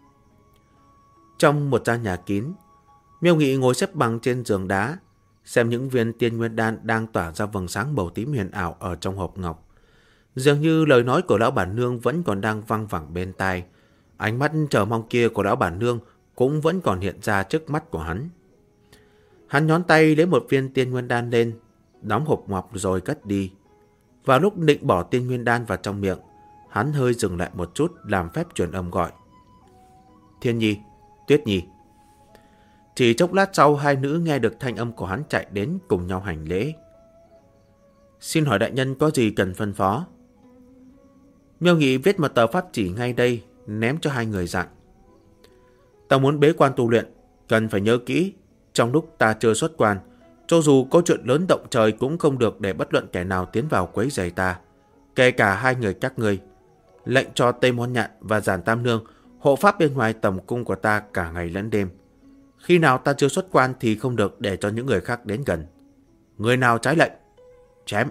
Trong một gian nhà kín, Miêu Nghị ngồi xếp bằng trên giường đá, xem những viên tiên nguyên đan đang tỏa ra vầng sáng màu tím huyền ảo ở trong hộp ngọc. Dường như lời nói của lão bản nương vẫn còn đang văng vẳng bên tai. Ánh mắt chờ mong kia của lão bản nương cũng vẫn còn hiện ra trước mắt của hắn. Hắn nhón tay lấy một viên tiên nguyên đan lên, đóng hộp ngọc rồi cất đi. Vào lúc định bỏ tiên nguyên đan vào trong miệng, hắn hơi dừng lại một chút làm phép truyền âm gọi. Thiên Nhi, Tuyết Nhi. Chỉ chốc lát sau, hai nữ nghe được thanh âm của hắn chạy đến cùng nhau hành lễ. Xin hỏi đại nhân có gì cần phân phó? Miêu Nghị viết một tờ pháp chỉ ngay đây, ném cho hai người dặn. Ta muốn bế quan tu luyện, cần phải nhớ kỹ, trong lúc ta chưa xuất quan, cho dù có chuyện lớn động trời cũng không được để bất luận kẻ nào tiến vào quấy rầy ta, kể cả hai người các ngươi. Lệnh cho Tây Môn Nhạn và Giản Tam Nương hộ pháp bên ngoài tầm cung của ta cả ngày lẫn đêm. Khi nào ta chưa xuất quan thì không được để cho những người khác đến gần. Người nào trái lệnh, chém.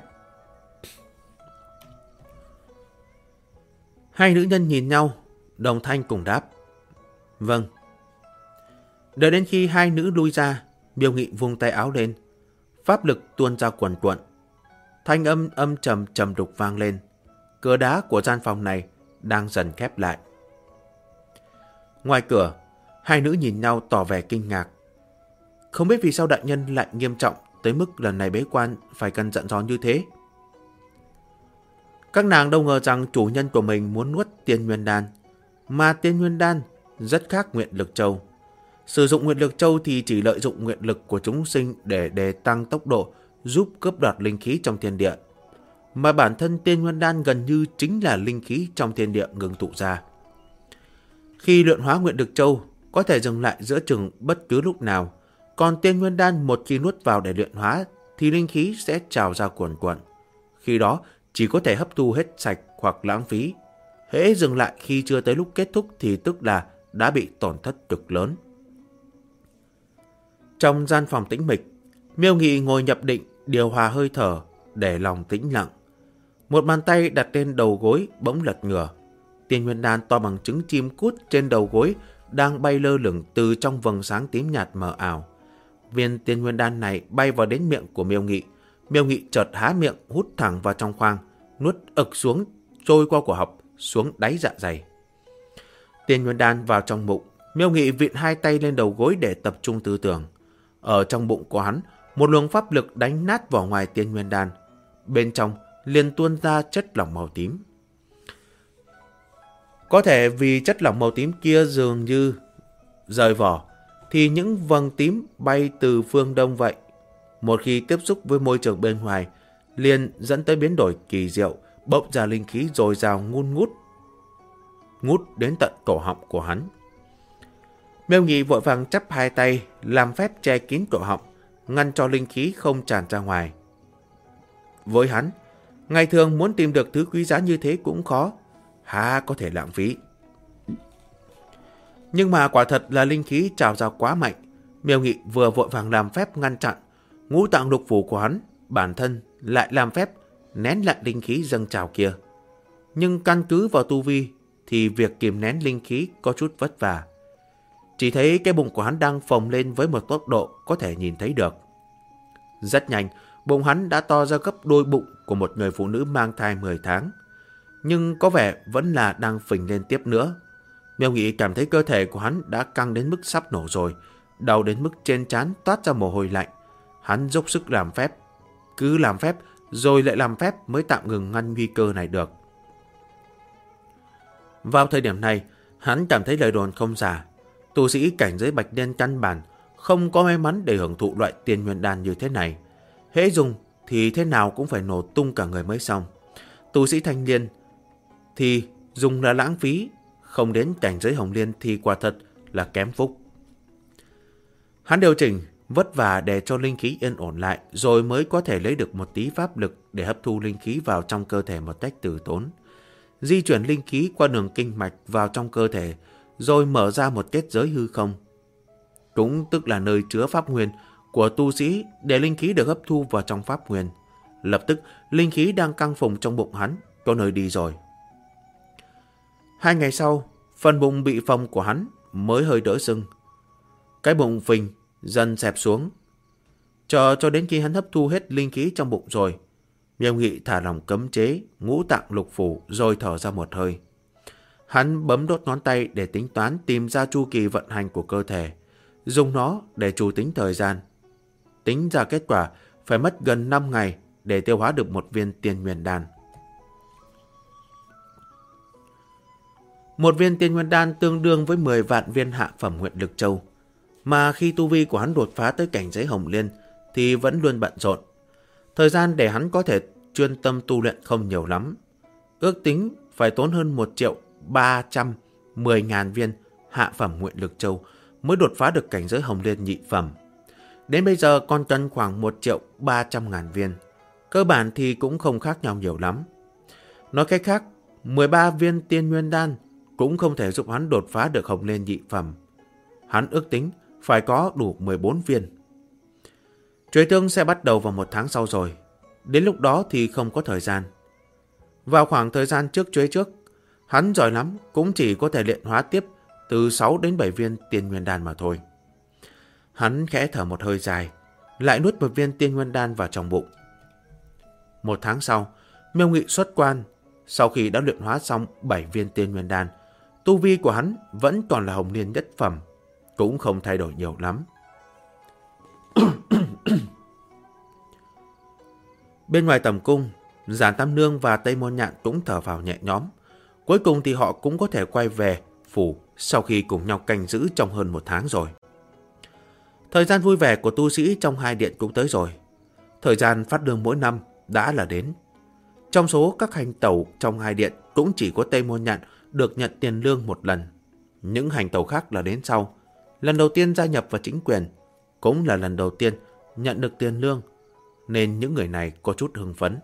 Hai nữ nhân nhìn nhau, đồng thanh cùng đáp. Vâng. Đợi đến khi hai nữ lui ra, Miêu Nghị vung tay áo lên, pháp lực tuôn ra quần quận. Thanh âm âm trầm trầm đục vang lên. Cửa đá của gian phòng này đang dần khép lại. Ngoài cửa, hai nữ nhìn nhau tỏ vẻ kinh ngạc. Không biết vì sao đại nhân lại nghiêm trọng tới mức lần này bế quan phải cần dặn dò như thế. Các nàng đâu ngờ rằng chủ nhân của mình muốn nuốt Tiên Nguyên Đan, mà Tiên Nguyên Đan rất khác Nguyện Lực Châu. Sử dụng Nguyện Lực Châu thì chỉ lợi dụng nguyện lực của chúng sinh để tăng tốc độ, giúp cướp đoạt linh khí trong thiên địa. Mà bản thân Tiên Nguyên Đan gần như chính là linh khí trong thiên địa ngưng tụ ra. Khi luyện hóa Nguyện Lực Châu, có thể dừng lại giữa chừng bất cứ lúc nào, còn Tiên Nguyên Đan một khi nuốt vào để luyện hóa thì linh khí sẽ trào ra cuồn cuộn. Khi đó chỉ có thể hấp thu hết sạch hoặc lãng phí. Hễ dừng lại khi chưa tới lúc kết thúc thì tức là đã bị tổn thất cực lớn. Trong gian phòng tĩnh mịch, Miêu Nghị ngồi nhập định, điều hòa hơi thở để lòng tĩnh lặng. Một bàn tay đặt lên đầu gối bỗng lật ngửa. Tiên Nguyên Đan to bằng trứng chim cút trên đầu gối đang bay lơ lửng từ trong vầng sáng tím nhạt mờ ảo. Viên Tiên Nguyên Đan này bay vào đến miệng của Miêu Nghị. Miêu Nghị chợt há miệng hút thẳng vào trong khoang, nuốt ực xuống, trôi qua cổ họng xuống đáy dạ dày. Tiên Nguyên Đan vào trong bụng, Miêu Nghị vịn hai tay lên đầu gối để tập trung tư tưởng. Ở trong bụng của hắn, một luồng pháp lực đánh nát vỏ ngoài Tiên Nguyên Đan. Bên trong liền tuôn ra chất lỏng màu tím. Có thể vì chất lỏng màu tím kia dường như rời vỏ, thì những vầng tím bay từ phương đông vậy. Một khi tiếp xúc với môi trường bên ngoài, liền dẫn tới biến đổi kỳ diệu, bốc ra linh khí dồi dào ngút đến tận cổ họng của hắn. Miêu Nghị vội vàng chắp hai tay, làm phép che kín cổ họng, ngăn cho linh khí không tràn ra ngoài. Với hắn, ngày thường muốn tìm được thứ quý giá như thế cũng khó, há có thể lãng phí. Nhưng mà quả thật là linh khí trào ra quá mạnh. Miêu Nghị vừa vội vàng làm phép ngăn chặn, ngũ tạng lục phủ của hắn bản thân lại làm phép nén lại linh khí dâng trào kia. Nhưng căn cứ vào tu vi thì việc kìm nén linh khí có chút vất vả. Chỉ thấy cái bụng của hắn đang phồng lên với một tốc độ có thể nhìn thấy được. Rất nhanh, bụng hắn đã to ra gấp đôi bụng của một người phụ nữ mang thai 10 tháng. Nhưng có vẻ vẫn là đang phình lên tiếp nữa. Miêu Nghị cảm thấy cơ thể của hắn đã căng đến mức sắp nổ rồi, đau đến mức trên trán toát ra mồ hôi lạnh. Hắn dốc sức làm phép, cứ làm phép rồi lại làm phép mới tạm ngừng ngăn nguy cơ này được. Vào thời điểm này, hắn cảm thấy lời đồn không giả. Tu sĩ cảnh giới Bạch Liên căn bản không có may mắn để hưởng thụ loại Tiên Nguyên Đan như thế này. Hễ dùng thì thế nào cũng phải nổ tung cả người mới xong. Tu sĩ thanh liên thì dùng là lãng phí, không đến cảnh giới hồng liên thì quả thật là kém phúc. Hắn điều chỉnh vất vả để cho linh khí yên ổn lại, rồi mới có thể lấy được một tí pháp lực để hấp thu linh khí vào trong cơ thể một cách từ tốn. Di chuyển linh khí qua đường kinh mạch vào trong cơ thể, rồi mở ra một kết giới hư không. Cũng tức là nơi chứa pháp nguyên của tu sĩ để linh khí được hấp thu vào trong pháp nguyên. Lập tức, linh khí đang căng phồng trong bụng hắn có nơi đi rồi. 2 ngày sau, phần bụng bị phồng của hắn mới hơi đỡ sưng. Cái bụng phình dần xẹp xuống. Cho đến khi hắn hấp thu hết linh khí trong bụng rồi, Miêu Nghị thả lỏng cấm chế ngũ tạng lục phủ rồi thở ra một hơi. Hắn bấm đốt ngón tay để tính toán tìm ra chu kỳ vận hành của cơ thể, dùng nó để trù tính thời gian. Tính ra kết quả phải mất gần 5 ngày để tiêu hóa được một viên Tiên Nguyên Đan. Một viên tiên nguyên đan tương đương với 10 vạn viên hạ phẩm nguyện lực châu. Mà khi tu vi của hắn đột phá tới cảnh giới hồng liên thì vẫn luôn bận rộn. Thời gian để hắn có thể chuyên tâm tu luyện không nhiều lắm. Ước tính phải tốn hơn 1.310.000 viên hạ phẩm nguyện lực châu mới đột phá được cảnh giới hồng liên nhị phẩm. Đến bây giờ còn cần khoảng 1.300.000 viên. Cơ bản thì cũng không khác nhau nhiều lắm. Nói cách khác, 13 viên tiên nguyên đan cũng không thể giúp hắn đột phá được hồng liên nhị phẩm. Hắn ước tính phải có đủ 14 viên. Chuế thương sẽ bắt đầu vào 1 tháng sau rồi. Đến lúc đó thì không có thời gian. Vào khoảng thời gian trước chuế trước, hắn giỏi lắm cũng chỉ có thể luyện hóa tiếp từ 6 đến 7 viên tiên nguyên đan mà thôi. Hắn khẽ thở một hơi dài, lại nuốt một viên tiên nguyên đan vào trong bụng. 1 tháng sau, Miêu Nghị xuất quan. Sau khi đã luyện hóa xong 7 viên tiên nguyên đan, tu vi của hắn vẫn còn là hồng liên nhất phẩm, cũng không thay đổi nhiều lắm. Bên ngoài tầm cung, Giản Tam Nương và Tây Môn Nhạn cũng thở vào nhẹ nhõm. Cuối cùng thì họ cũng có thể quay về phủ sau khi cùng nhau canh giữ trong hơn 1 tháng rồi. Thời gian vui vẻ của tu sĩ trong hai điện cũng tới rồi. Thời gian phát lương mỗi năm đã là đến. Trong số các hành tẩu trong hai điện cũng chỉ có Tây Môn Nhạn được nhận tiền lương một lần. Những hành tẩu khác là đến sau. Lần đầu tiên gia nhập vào chính quyền, cũng là lần đầu tiên nhận được tiền lương, nên những người này có chút hưng phấn.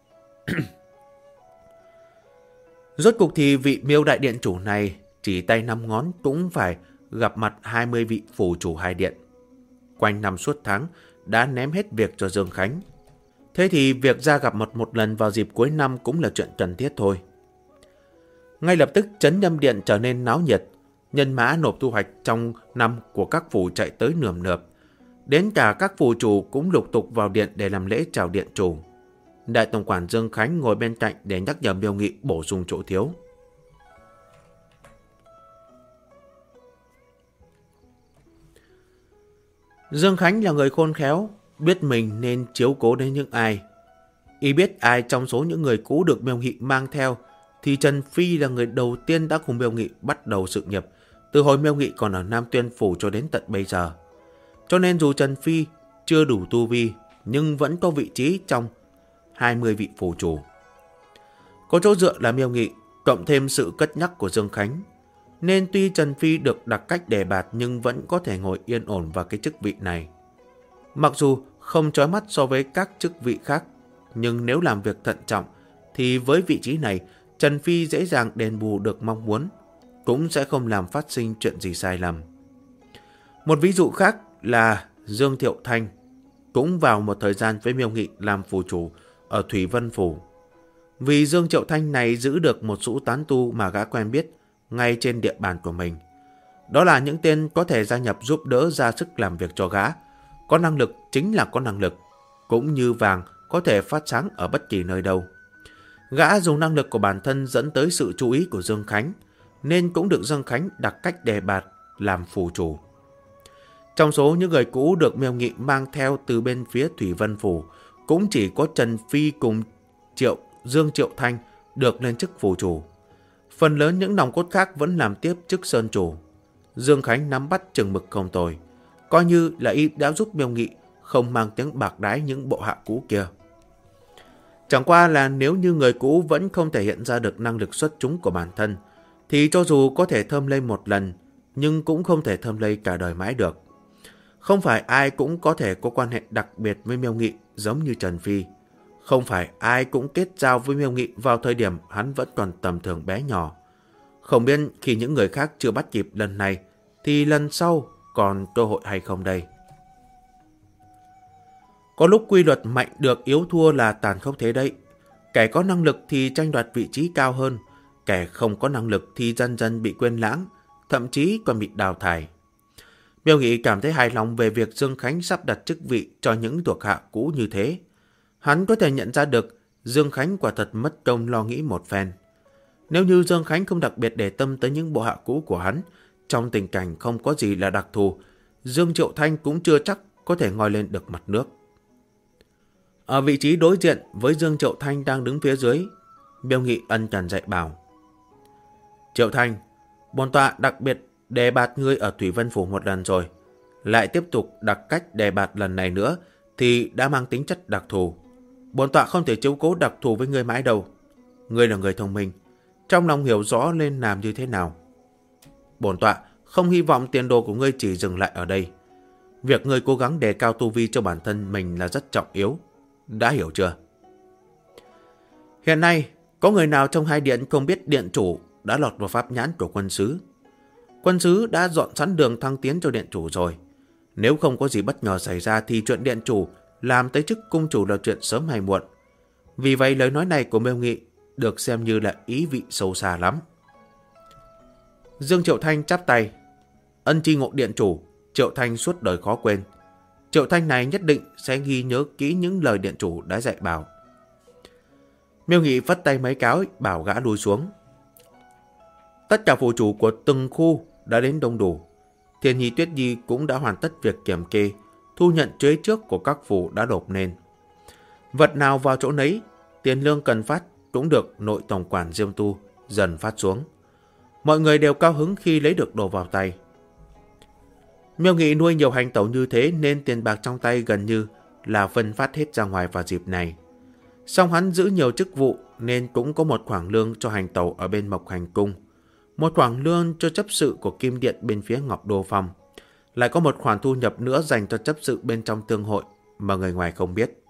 Rốt cục thì vị Miêu đại điện chủ này chỉ tay 5 ngón cũng phải gặp mặt 20 vị phủ chủ hai điện. Quanh năm suốt tháng đã ném hết việc cho Dương Khánh. Thế thì việc ra gặp mặt một lần vào dịp cuối năm cũng là chuyện cần thiết thôi. Ngay lập tức Trấn Nhâm Điện trở nên náo nhiệt. Nhân mã nộp thu hoạch trong năm của các phủ chạy tới nườm nượp. Đến cả các phủ chủ cũng lục tục vào điện để làm lễ chào điện chủ. Đại tổng quản Dương Khánh ngồi bên cạnh để nhắc nhở Miêu Nghị bổ sung chỗ thiếu. Dương Khánh là người khôn khéo, biết mình nên chiếu cố đến những ai. Y biết ai trong số những người cũ được Miêu Nghị mang theo thì Trần Phi là người đầu tiên đã cùng Miêu Nghị bắt đầu sự nghiệp từ hồi Miêu Nghị còn ở Nam Tuyên Phủ cho đến tận bây giờ. Cho nên dù Trần Phi chưa đủ tu vi nhưng vẫn có vị trí trong 20 vị phủ chủ. Có chỗ dựa là Miêu Nghị, cộng thêm sự cất nhắc của Dương Khánh, nên tuy Trần Phi được đặt cách đề bạt nhưng vẫn có thể ngồi yên ổn vào cái chức vị này. Mặc dù không chói mắt so với các chức vị khác, nhưng nếu làm việc thận trọng thì với vị trí này Trần Phi dễ dàng đền bù được mong muốn, cũng sẽ không làm phát sinh chuyện gì sai lầm. Một ví dụ khác là Dương Thiệu Thanh, cũng vào một thời gian với Miêu Nghị làm phủ chủ ở Thủy Vân Phủ. Vì Dương Thiệu Thanh này giữ được một số tán tu mà gã quen biết ngay trên địa bàn của mình. Đó là những tên có thể gia nhập giúp đỡ ra sức làm việc cho gã. Có năng lực chính là có năng lực, cũng như vàng có thể phát sáng ở bất kỳ nơi đâu. Gã dùng năng lực của bản thân dẫn tới sự chú ý của Dương Khánh, nên cũng được Dương Khánh đặt cách đề bạt làm phủ chủ. Trong số những người cũ được Miêu Nghị mang theo từ bên phía Thủy Vân Phủ, cũng chỉ có Trần Phi cùng Dương Triệu Thanh được lên chức phủ chủ. Phần lớn những nòng cốt khác vẫn làm tiếp chức sơn chủ. Dương Khánh nắm bắt chừng mực không tồi, coi như là y đã giúp Miêu Nghị không mang tiếng bạc đái những bộ hạ cũ kia. Chẳng qua là nếu như người cũ vẫn không thể hiện ra được năng lực xuất chúng của bản thân, thì cho dù có thể thơm lây một lần, nhưng cũng không thể thơm lây cả đời mãi được. Không phải ai cũng có thể có quan hệ đặc biệt với Miêu Nghị giống như Trần Phi. Không phải ai cũng kết giao với Miêu Nghị vào thời điểm hắn vẫn còn tầm thường bé nhỏ. Không biết khi những người khác chưa bắt kịp lần này, thì lần sau còn cơ hội hay không đây? Có lúc quy luật mạnh được yếu thua là tàn khốc thế đấy. Kẻ có năng lực thì tranh đoạt vị trí cao hơn, kẻ không có năng lực thì dần dần bị quên lãng, thậm chí còn bị đào thải. Miêu Nghị cảm thấy hài lòng về việc Dương Khánh sắp đặt chức vị cho những thuộc hạ cũ như thế. Hắn có thể nhận ra được Dương Khánh quả thật mất công lo nghĩ một phen. Nếu như Dương Khánh không đặc biệt để tâm tới những bộ hạ cũ của hắn, trong tình cảnh không có gì là đặc thù, Dương Triệu Thanh cũng chưa chắc có thể ngoi lên được mặt nước. Ở vị trí đối diện với Dương Triệu Thanh đang đứng phía dưới, Miêu Nghị ân cần dạy bảo. Triệu Thanh, bổn tọa đặc biệt đề bạt ngươi ở Thủy Vân Phủ một lần rồi. Lại tiếp tục đặc cách đề bạt lần này nữa thì đã mang tính chất đặc thù. Bổn tọa không thể chiếu cố đặc thù với ngươi mãi đâu. Ngươi là người thông minh, trong lòng hiểu rõ nên làm như thế nào. Bổn tọa không hy vọng tiền đồ của ngươi chỉ dừng lại ở đây. Việc ngươi cố gắng đề cao tu vi cho bản thân mình là rất trọng yếu. Đã hiểu chưa? Hiện nay, có người nào trong hai điện không biết điện chủ đã lọt vào pháp nhãn của quân sứ? Quân sứ đã dọn sẵn đường thăng tiến cho điện chủ rồi. Nếu không có gì bất ngờ xảy ra thì chuyện điện chủ làm tới chức cung chủ là chuyện sớm hay muộn. Vì vậy lời nói này của Miêu Nghị được xem như là ý vị sâu xa lắm. Dương Triệu Thanh chắp tay. Ân tri ngộ điện chủ, Triệu Thanh suốt đời khó quên. Triệu Thanh này nhất định sẽ ghi nhớ kỹ những lời điện chủ đã dạy bảo. Miêu Nghị phất tay mấy cái bảo gã lui xuống. Tất cả phụ chủ của từng khu đã đến đông đủ. Thiên Nhi Tuyết Nhi cũng đã hoàn tất việc kiểm kê, thu nhận thuế trước của các phủ đã nộp lên. Vật nào vào chỗ nấy, tiền lương cần phát cũng được nội tổng quản Diêm Tu dần phát xuống. Mọi người đều cao hứng khi lấy được đồ vào tay. Miêu Nghị nuôi nhiều hành tẩu như thế nên tiền bạc trong tay gần như là phân phát hết ra ngoài vào dịp này. Song hắn giữ nhiều chức vụ nên cũng có một khoản lương cho hành tẩu ở bên Mộc Hành Cung, một khoản lương cho chấp sự của Kim Điện bên phía Ngọc Đô Phong, lại có một khoản thu nhập nữa dành cho chấp sự bên trong tương hội mà người ngoài không biết.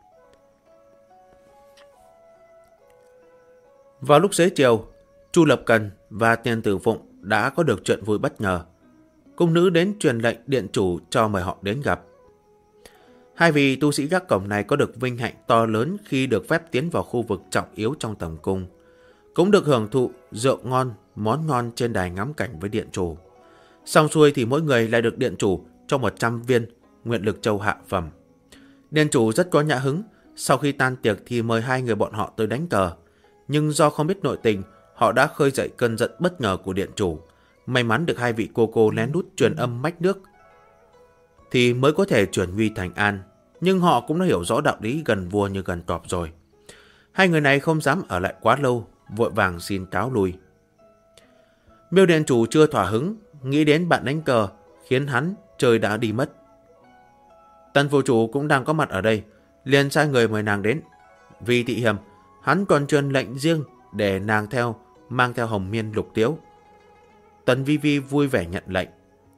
Vào lúc xế chiều, Chu Lập Cần và Tiền Tử Phụng đã có được chuyện vui bất ngờ. Cung nữ đến truyền lệnh điện chủ cho mời họ đến gặp. Hai vị tu sĩ gác cổng này có được vinh hạnh to lớn khi được phép tiến vào khu vực trọng yếu trong tầm cung, cũng được hưởng thụ rượu ngon, món ngon trên đài ngắm cảnh với điện chủ. Xong xuôi thì mỗi người lại được điện chủ cho 100 viên nguyện lực châu hạ phẩm. Điện chủ rất có nhã hứng, sau khi tan tiệc thì mời hai người bọn họ tới đánh cờ. Nhưng do không biết nội tình, họ đã khơi dậy cơn giận bất ngờ của điện chủ. May mắn được hai vị cô lén lút truyền âm mách nước thì mới có thể chuyển nguy thành an. Nhưng họ cũng đã hiểu rõ đạo lý gần vua như gần cọp rồi. Hai người này không dám ở lại quá lâu, vội vàng xin cáo lui. Miêu điện chủ chưa thỏa hứng, nghĩ đến bạn đánh cờ khiến hắn trời đã đi mất. Tần phụ chủ cũng đang có mặt ở đây, liền sai người mời nàng đến. Vì thị hiểm, hắn còn truyền lệnh riêng để nàng mang theo hồng miên lục tiếu. Tần Vi Vi vui vẻ nhận lệnh.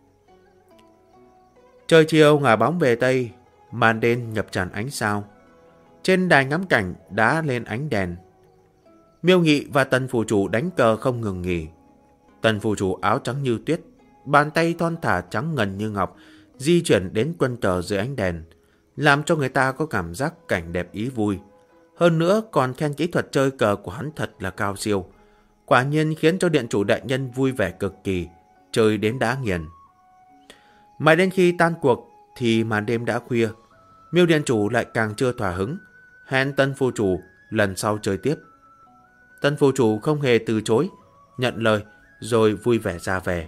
Trời chiều ngả bóng về tây, màn đêm nhập tràn ánh sao. Trên đài ngắm cảnh đã lên ánh đèn. Miêu Nghị và Tần phụ chủ đánh cờ không ngừng nghỉ. Tần phụ chủ áo trắng như tuyết, bàn tay thon thả trắng ngần như ngọc, di chuyển đến quân cờ dưới ánh đèn, làm cho người ta có cảm giác cảnh đẹp ý vui. Hơn nữa còn khen kỹ thuật chơi cờ của hắn thật là cao siêu. Quả nhiên khiến cho điện chủ đại nhân vui vẻ cực kỳ, chơi đến đã nghiền. Mãi đến khi tan cuộc thì màn đêm đã khuya. Miêu điện chủ lại càng chưa thỏa hứng, hẹn Tân phu chủ lần sau chơi tiếp. Tân phu chủ không hề từ chối, nhận lời rồi vui vẻ ra về.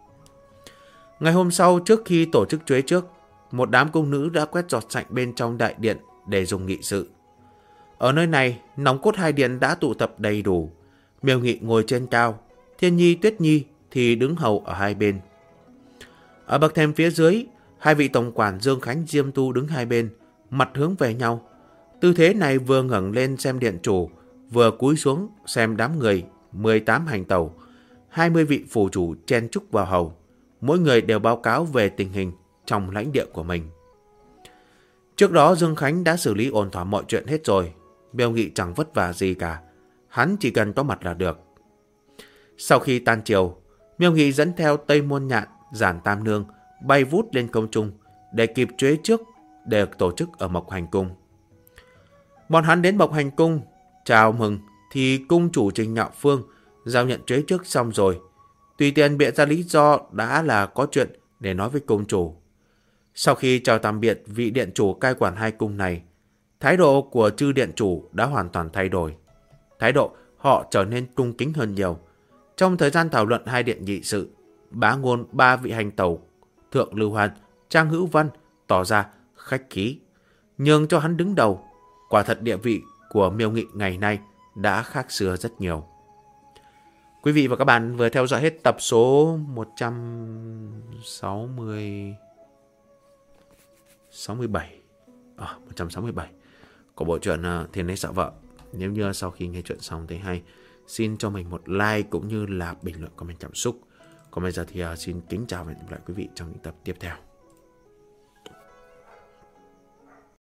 Ngày hôm sau, trước khi tổ chức chuế trước, một đám cung nữ đã quét dọn sạch bên trong đại điện để dùng nghị sự. Ở nơi này, nòng cốt hai điện đã tụ tập đầy đủ. Miêu Nghị ngồi trên cao, Thiên Nhi Tuyết Nhi thì đứng hầu ở hai bên. Ở bậc thềm phía dưới, hai vị tổng quản Dương Khánh Diêm Tu đứng hai bên, mặt hướng về nhau. Tư thế này vừa ngẩng lên xem điện chủ, vừa cúi xuống xem đám người 18 hành tẩu, 20 vị phủ chủ chen chúc vào hầu. Mỗi người đều báo cáo về tình hình trong lãnh địa của mình. Trước đó Dương Khánh đã xử lý ổn thỏa mọi chuyện hết rồi. Miêu Nghị chẳng vất vả gì cả, hắn chỉ cần có mặt là được. Sau khi tan chiều, Miêu Nghị dẫn theo Tây Môn Nhạn, Giản Tam Nương bay vút lên không trung để kịp chuế trước để tổ chức ở Mộc Hành Cung. Bọn hắn đến Mộc Hành Cung chào mừng thì cung chủ Trình Nhạo Phương giao nhận chuế trước xong rồi, tùy tiện bịa ra lý do đã là có chuyện để nói với cung chủ. Sau khi chào tạm biệt vị điện chủ cai quản hai cung này, thái độ của chư điện chủ đã hoàn toàn thay đổi. Thái độ họ trở nên cung kính hơn nhiều. Trong thời gian thảo luận hai điện nghị sự, bá ngôn ba vị hành tẩu Thượng Lưu Hoan, Trang Hữu Văn tỏ ra khách khí, nhường cho hắn đứng đầu. Quả thật địa vị của Miêu Nghị ngày nay đã khác xưa rất nhiều. Quý vị và các bạn vừa theo dõi hết tập số 167 của bộ truyện Thiên Đế Sợ Vợ. Nếu như sau khi nghe chuyện xong thấy hay, xin cho mình một like cũng như là bình luận comment cảm xúc. Còn bây giờ thì xin kính chào và hẹn gặp lại quý vị trong những tập tiếp theo.